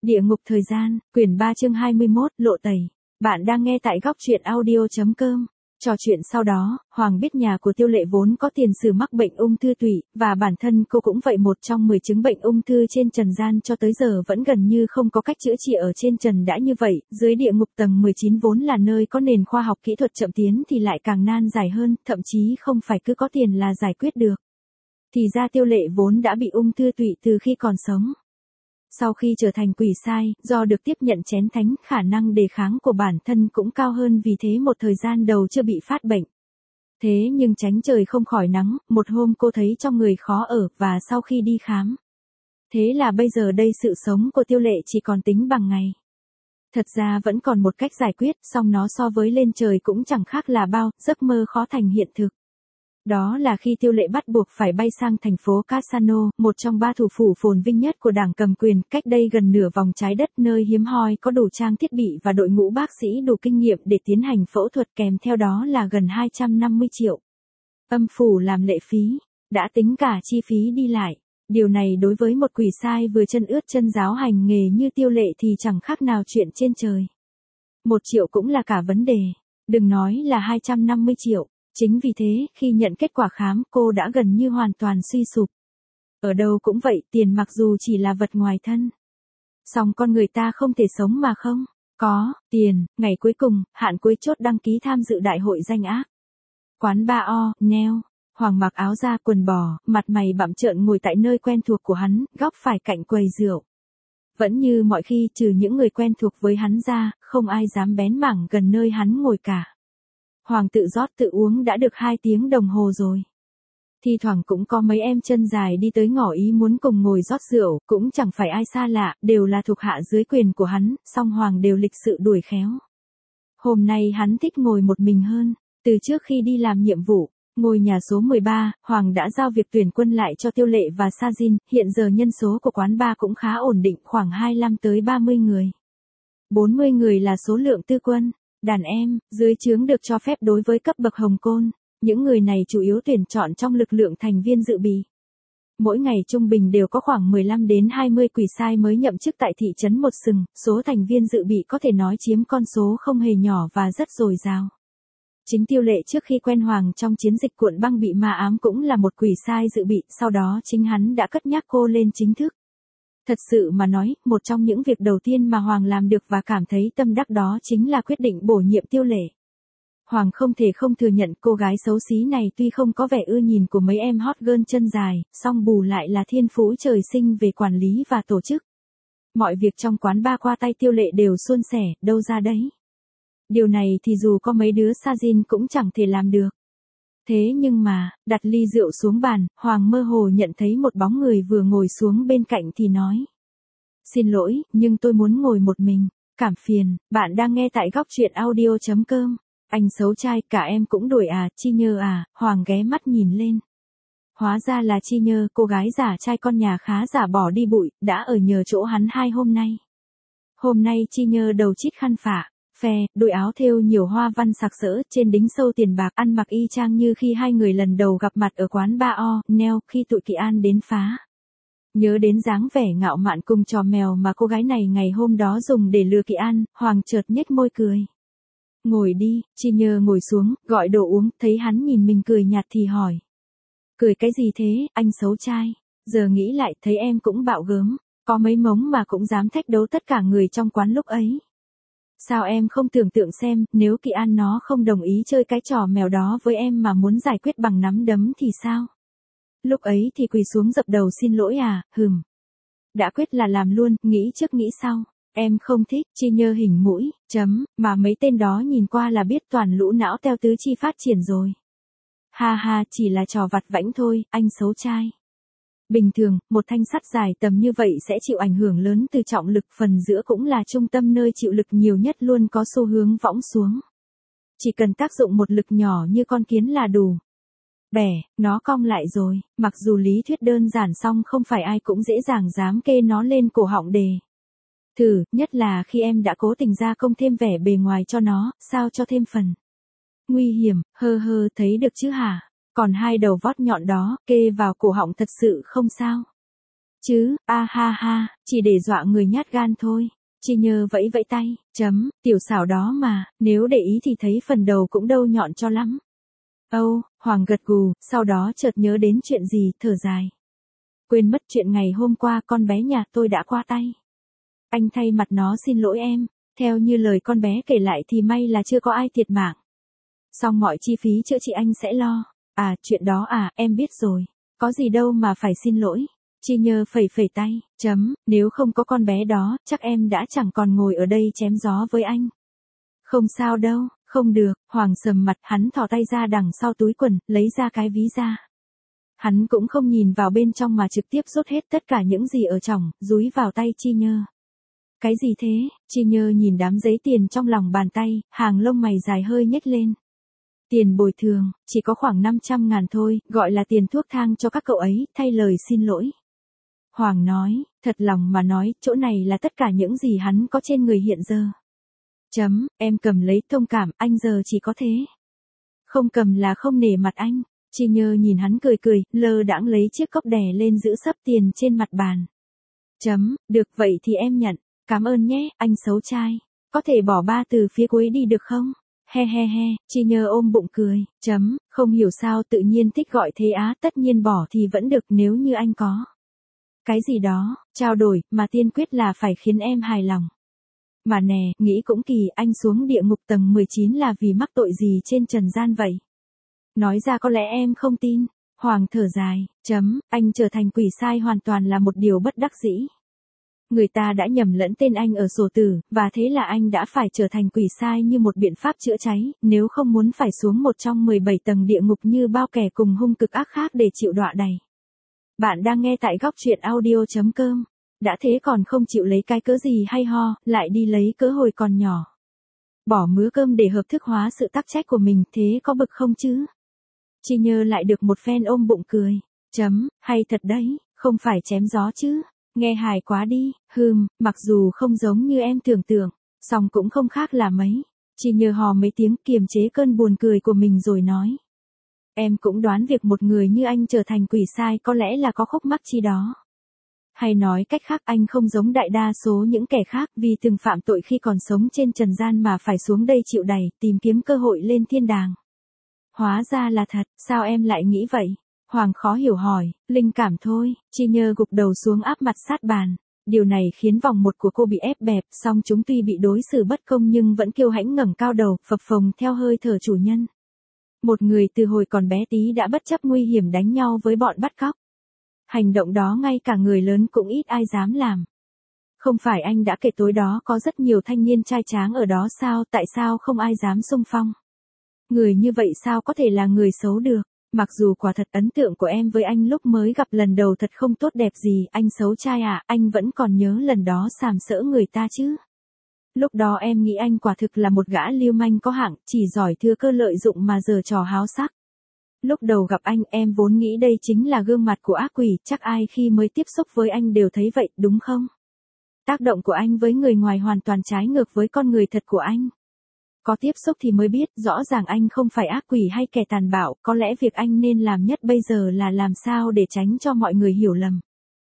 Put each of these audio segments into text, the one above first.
Địa ngục thời gian, quyển 3 chương 21, lộ tẩy. Bạn đang nghe tại góc truyện audio.com. Trò chuyện sau đó, Hoàng biết nhà của Tiêu Lệ vốn có tiền sử mắc bệnh ung thư tủy, và bản thân cô cũng vậy, một trong 10 chứng bệnh ung thư trên trần gian cho tới giờ vẫn gần như không có cách chữa trị ở trên trần. Đã như vậy, dưới địa ngục tầng 19 vốn là nơi có nền khoa học kỹ thuật chậm tiến thì lại càng nan giải hơn, thậm chí không phải cứ có tiền là giải quyết được. Thì ra Tiêu Lệ vốn đã bị ung thư tủy từ khi còn sống. Sau khi trở thành quỷ sai, do được tiếp nhận chén thánh, khả năng đề kháng của bản thân cũng cao hơn, vì thế một thời gian đầu chưa bị phát bệnh. Thế nhưng tránh trời không khỏi nắng, một hôm cô thấy trong người khó ở, và sau khi đi khám. Thế là bây giờ đây sự sống của Tiêu Lệ chỉ còn tính bằng ngày. Thật ra vẫn còn một cách giải quyết, song nó so với lên trời cũng chẳng khác là bao, giấc mơ khó thành hiện thực. Đó là khi Tiêu Lệ bắt buộc phải bay sang thành phố Cassano, một trong 3 thủ phủ phồn vinh nhất của đảng cầm quyền, cách đây gần nửa vòng trái đất, nơi hiếm hoi có đủ trang thiết bị và đội ngũ bác sĩ đủ kinh nghiệm để tiến hành phẫu thuật, kèm theo đó là gần 250 triệu âm phủ làm lệ phí, đã tính cả chi phí đi lại. Điều này đối với một quỷ sai vừa chân ướt chân giáo hành nghề như Tiêu Lệ thì chẳng khác nào chuyện trên trời. 1 triệu cũng là cả vấn đề, đừng nói là 250 triệu. Chính vì thế, khi nhận kết quả khám, cô đã gần như hoàn toàn suy sụp. Ở đâu cũng vậy, tiền mặc dù chỉ là vật ngoài thân, song con người ta không thể sống mà không có tiền. Ngày cuối cùng, hạn cuối chốt đăng ký tham dự đại hội danh ác. Quán Ba O, Neo. Hoàng mặc áo da quần bò, mặt mày bặm trợn ngồi tại nơi quen thuộc của hắn, góc phải cạnh quầy rượu. Vẫn như mọi khi, trừ những người quen thuộc với hắn ra, không ai dám bén mảng gần nơi hắn ngồi cả. Hoàng tự rót tự uống đã được 2 tiếng đồng hồ rồi. Thi thoảng cũng có mấy em chân dài đi tới ngỏ ý muốn cùng ngồi rót rượu, cũng chẳng phải ai xa lạ, đều là thuộc hạ dưới quyền của hắn, song Hoàng đều lịch sự đuổi khéo. Hôm nay hắn thích ngồi một mình hơn, từ trước khi đi làm nhiệm vụ, ngôi nhà số 13, Hoàng đã giao việc tuyển quân lại cho Tiêu Lệ và Sajin, hiện giờ nhân số của quán bar cũng khá ổn định, khoảng 25 tới 30 người. 40 người là số lượng tư quân. Đàn em, dưới trướng được cho phép đối với cấp bậc hồng côn, những người này chủ yếu tuyển chọn trong lực lượng thành viên dự bị. Mỗi ngày trung bình đều có khoảng 15 đến 20 quỷ sai mới nhậm chức tại thị trấn Một Sừng, số thành viên dự bị có thể nói chiếm con số không hề nhỏ và rất dồi dào. Chính Tiêu Lệ trước khi quen Hoàng trong chiến dịch cuộn băng bị ma ám cũng là một quỷ sai dự bị, sau đó chính hắn đã cất nhắc cô lên chính thức. Thật sự mà nói, một trong những việc đầu tiên mà Hoàng làm được và cảm thấy tâm đắc đó chính là quyết định bổ nhiệm Tiêu Lệ. Hoàng không thể không thừa nhận cô gái xấu xí này tuy không có vẻ ưa nhìn của mấy em hot girl chân dài, song bù lại là thiên phú trời sinh về quản lý và tổ chức. Mọi việc trong quán bar qua tay Tiêu Lệ đều suôn sẻ, đâu ra đấy. Điều này thì dù có mấy đứa Sajin cũng chẳng thể làm được. Thế nhưng mà, đặt ly rượu xuống bàn, Hoàng mơ hồ nhận thấy một bóng người vừa ngồi xuống bên cạnh thì nói. Xin lỗi, nhưng tôi muốn ngồi một mình. Cảm phiền, bạn đang nghe tại góc truyện audio.com. Anh xấu trai, cả em cũng đuổi à, Chi Nhơ à, Hoàng ghé mắt nhìn lên. Hóa ra là Chi Nhơ, cô gái giả trai con nhà khá giả bỏ đi bụi, đã ở nhờ chỗ hắn 2 hôm nay. Hôm nay Chi Nhơ đầu chít khăn phả, phe, đôi áo thêu nhiều hoa văn sặc sỡ, trên đính sâu tiền bạc, ăn mặc y chang như khi hai người lần đầu gặp mặt ở quán Ba O, Neo, khi tụi Kỳ An đến phá. Nhớ đến dáng vẻ ngạo mạn cùng trò mèo mà cô gái này ngày hôm đó dùng để lừa Kỳ An, Hoàng chợt nhếch môi cười. Ngồi đi, Chi Nhơ ngồi xuống, gọi đồ uống, thấy hắn nhìn mình cười nhạt thì hỏi. Cười cái gì thế, anh xấu trai, giờ nghĩ lại thấy em cũng bạo gớm, có mấy mống mà cũng dám thách đấu tất cả người trong quán lúc ấy. Sao em không tưởng tượng xem, nếu Kỳ An nó không đồng ý chơi cái trò mèo đó với em mà muốn giải quyết bằng nắm đấm thì sao? Lúc ấy thì quỳ xuống dập đầu xin lỗi à, Đã quyết là làm luôn, nghĩ trước nghĩ sau. Em không thích, Chi Nhơ hình mũi, mà mấy tên đó nhìn qua là biết toàn lũ não teo tứ chi phát triển rồi. Ha ha, chỉ là trò vặt vãnh thôi, anh xấu trai. Bình thường, một thanh sắt dài tầm như vậy sẽ chịu ảnh hưởng lớn từ trọng lực, phần giữa cũng là trung tâm nơi chịu lực nhiều nhất luôn có xu hướng võng xuống. Chỉ cần tác dụng một lực nhỏ như con kiến là đủ. Bẻ, nó cong lại rồi, mặc dù lý thuyết đơn giản song không phải ai cũng dễ dàng dám kê nó lên cổ họng đề. Thử, nhất là khi em đã cố tình gia công thêm vẻ bề ngoài cho nó, sao cho thêm phần nguy hiểm, thấy được chứ hả? Còn 2 đầu vót nhọn đó, kê vào cổ họng thật sự không sao. chứ, a ha ha, chỉ để dọa người nhát gan thôi. Chi Nhơ vẫy vẫy tay, tiểu xảo đó mà, nếu để ý thì thấy phần đầu cũng đâu nhọn cho lắm. Âu, Hoàng gật gù, sau đó chợt nhớ đến chuyện gì, thở dài. Quên mất chuyện ngày hôm qua con bé nhà tôi đã qua tay. Anh thay mặt nó xin lỗi em, theo như lời con bé kể lại thì may là chưa có ai thiệt mạng. Xong mọi chi phí chữa trị anh sẽ lo. À, chuyện đó à, em biết rồi. Có gì đâu mà phải xin lỗi. Chi Nhơ phẩy phẩy tay, nếu không có con bé đó, chắc em đã chẳng còn ngồi ở đây chém gió với anh. Không sao đâu, không được, Hoàng sầm mặt, hắn thò tay ra đằng sau túi quần, lấy ra cái ví ra. Hắn cũng không nhìn vào bên trong mà trực tiếp rút hết tất cả những gì ở trong, dúi vào tay Chi Nhơ. Cái gì thế? Chi Nhơ nhìn đám giấy tiền trong lòng bàn tay, hàng lông mày dài hơi nhếch lên. Tiền bồi thường, chỉ có khoảng 500.000 thôi, gọi là tiền thuốc thang cho các cậu ấy, thay lời xin lỗi. Hoàng nói, thật lòng mà nói, chỗ này là tất cả những gì hắn có trên người hiện giờ. Em cầm lấy, thông cảm, anh giờ chỉ có thế. Không cầm là không nể mặt anh. Chi Nhơ nhìn hắn cười cười, lơ đãng lấy chiếc cốc đè lên giữ sấp tiền trên mặt bàn. Được vậy thì em nhận, cảm ơn nhé, anh xấu trai. Có thể bỏ ba từ phía cuối đi được không? He he he, Chi Nhơ ôm bụng cười, không hiểu sao tự nhiên thích gọi thế á, tất nhiên bỏ thì vẫn được nếu như anh có. Cái gì đó, trao đổi, mà tiên quyết là phải khiến em hài lòng. Mà nè, nghĩ cũng kỳ, anh xuống địa ngục tầng 19 là vì mắc tội gì trên trần gian vậy? Nói ra có lẽ em không tin. Hoàng thở dài, anh trở thành quỷ sai hoàn toàn là một điều bất đắc dĩ. Người ta đã nhầm lẫn tên anh ở sổ tử, và thế là anh đã phải trở thành quỷ sai như một biện pháp chữa cháy, nếu không muốn phải xuống một trong 17 tầng địa ngục như bao kẻ cùng hung cực ác khác để chịu đọa đầy. Bạn đang nghe tại góc truyện audio.com. Đã thế còn không chịu lấy cái cớ gì hay ho, lại đi lấy cớ hồi còn nhỏ. Bỏ mứa cơm để hợp thức hóa sự tắc trách của mình, thế có bực không chứ? Chi Nhơ lại được một phen ôm bụng cười. Hay thật đấy, không phải chém gió chứ. Nghe hài quá đi, mặc dù không giống như em tưởng tượng, song cũng không khác là mấy. Chi Nhơ hò mấy tiếng kiềm chế cơn buồn cười của mình rồi nói. Em cũng đoán việc một người như anh trở thành quỷ sai có lẽ là có khúc mắc chi đó. Hay nói cách khác, anh không giống đại đa số những kẻ khác vì từng phạm tội khi còn sống trên trần gian mà phải xuống đây chịu đày, tìm kiếm cơ hội lên thiên đàng. Hóa ra là thật, sao em lại nghĩ vậy? Hoàng khó hiểu hỏi, linh cảm thôi. Chi Nhơ gục đầu xuống áp mặt sát bàn. Điều này khiến vòng một của cô bị ép bẹp, song chúng tuy bị đối xử bất công nhưng vẫn kiêu hãnh ngẩng cao đầu, phập phồng theo hơi thở chủ nhân. Một người từ hồi còn bé tí đã bất chấp nguy hiểm đánh nhau với bọn bắt cóc. Hành động đó ngay cả người lớn cũng ít ai dám làm. Không phải anh đã kể tối đó có rất nhiều thanh niên trai tráng ở đó sao, tại sao không ai dám xung phong? Người như vậy sao có thể là người xấu được? Mặc dù quả thật ấn tượng của em với anh lúc mới gặp lần đầu thật không tốt đẹp gì, anh xấu trai à, anh vẫn còn nhớ lần đó sàm sỡ người ta chứ. Lúc đó em nghĩ anh quả thực là một gã lưu manh có hạng, chỉ giỏi thừa cơ lợi dụng mà giở trò háo sắc. Lúc đầu gặp anh em vốn nghĩ đây chính là gương mặt của ác quỷ, chắc ai khi mới tiếp xúc với anh đều thấy vậy, đúng không? Tác động của anh với người ngoài hoàn toàn trái ngược với con người thật của anh. Có tiếp xúc thì mới biết, rõ ràng anh không phải ác quỷ hay kẻ tàn bạo, có lẽ việc anh nên làm nhất bây giờ là làm sao để tránh cho mọi người hiểu lầm.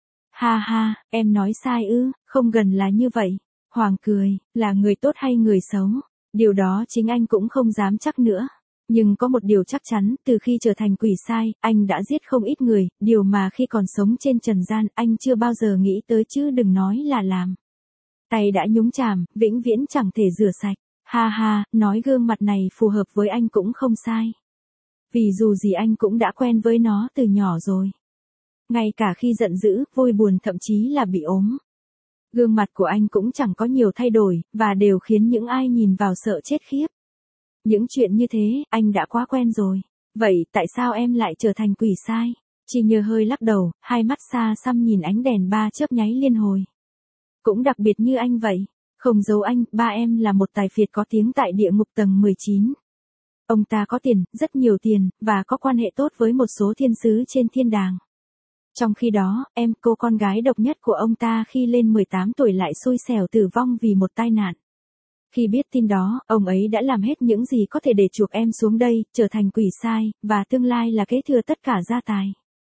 Ha ha, em nói sai ư, không gần là như vậy. Hoàng cười, là người tốt hay người xấu? Điều đó chính anh cũng không dám chắc nữa. Nhưng có một điều chắc chắn, từ khi trở thành quỷ sai, anh đã giết không ít người, điều mà khi còn sống trên trần gian, anh chưa bao giờ nghĩ tới chứ đừng nói là làm. Tay đã nhúng chàm, vĩnh viễn chẳng thể rửa sạch. Ha ha, nói gương mặt này phù hợp với anh cũng không sai. Vì dù gì anh cũng đã quen với nó từ nhỏ rồi. Ngay cả khi giận dữ, vui buồn thậm chí là bị ốm. Gương mặt của anh cũng chẳng có nhiều thay đổi, và đều khiến những ai nhìn vào sợ chết khiếp. Những chuyện như thế, anh đã quá quen rồi. Vậy tại sao em lại trở thành quỷ sai? Chi Nhơ hơi lắc đầu, hai mắt xa xăm nhìn ánh đèn ba chớp nháy liên hồi. Cũng đặc biệt như anh vậy. Không giấu anh, ba em là một tài phiệt có tiếng tại địa ngục tầng 19. Ông ta có tiền, rất nhiều tiền, và có quan hệ tốt với một số thiên sứ trên thiên đàng. Trong khi đó, em, cô con gái độc nhất của ông ta khi lên 18 tuổi lại xui xẻo tử vong vì một tai nạn. Khi biết tin đó, ông ấy đã làm hết những gì có thể để chuộc em xuống đây, trở thành quỷ sai, và tương lai là kế thừa tất cả gia tài.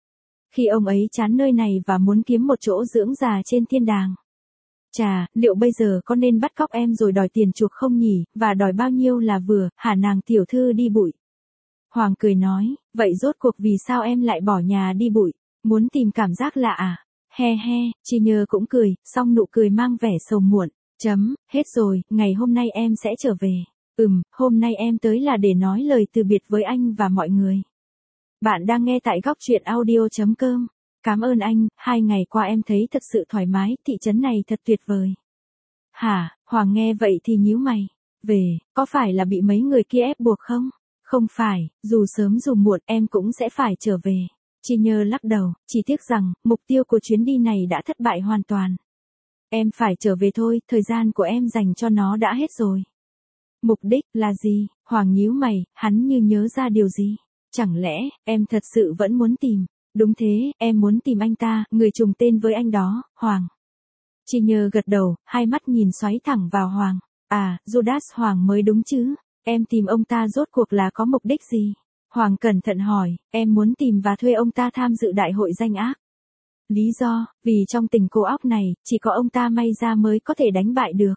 Khi ông ấy chán nơi này và muốn kiếm một chỗ dưỡng già trên thiên đàng. Chà, liệu bây giờ có nên bắt cóc em rồi đòi tiền chuộc không nhỉ, và đòi bao nhiêu là vừa, hả nàng tiểu thư đi bụi? Hoàng cười nói, vậy rốt cuộc vì sao em lại bỏ nhà đi bụi? Muốn tìm cảm giác lạ à? He he, Chi Nhơ cũng cười, song nụ cười mang vẻ sầu muộn. Hết rồi, ngày hôm nay em sẽ trở về. Hôm nay em tới là để nói lời từ biệt với anh và mọi người. Bạn đang nghe tại góc truyện audio.com. Cảm ơn anh, 2 ngày qua em thấy thật sự thoải mái, thị trấn này thật tuyệt vời. Hả, Hoàng nghe vậy thì nhíu mày. Về, có phải là bị mấy người kia ép buộc không? Không phải, dù sớm dù muộn em cũng sẽ phải trở về. Chi Nhơ lắc đầu, chỉ tiếc rằng, mục tiêu của chuyến đi này đã thất bại hoàn toàn. Em phải trở về thôi, thời gian của em dành cho nó đã hết rồi. Mục đích là gì? Hoàng nhíu mày, hắn như nhớ ra điều gì. Chẳng lẽ, em thật sự vẫn muốn tìm? Đúng thế, em muốn tìm anh ta, người trùng tên với anh đó, Hoàng. Chi Nhơ gật đầu, hai mắt nhìn xoáy thẳng vào Hoàng. À, Judas Hoàng mới đúng chứ. Em tìm ông ta rốt cuộc là có mục đích gì? Hoàng cẩn thận hỏi, em muốn tìm và thuê ông ta tham dự đại hội danh ác. Lý do, vì trong tình cô óc này, chỉ có ông ta may ra mới có thể đánh bại được.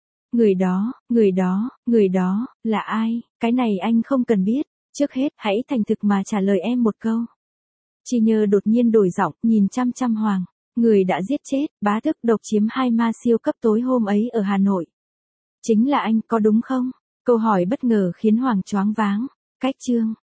Người đó, là ai? Cái này anh không cần biết. Trước hết, hãy thành thực mà trả lời em một câu. Chi Nhơ đột nhiên đổi giọng, nhìn chăm chăm Hoàng. Người đã giết chết, bá thức độc chiếm 2 ma siêu cấp tối hôm ấy ở Hà Nội. Chính là anh, có đúng không? Câu hỏi bất ngờ khiến Hoàng choáng váng. Cách chương.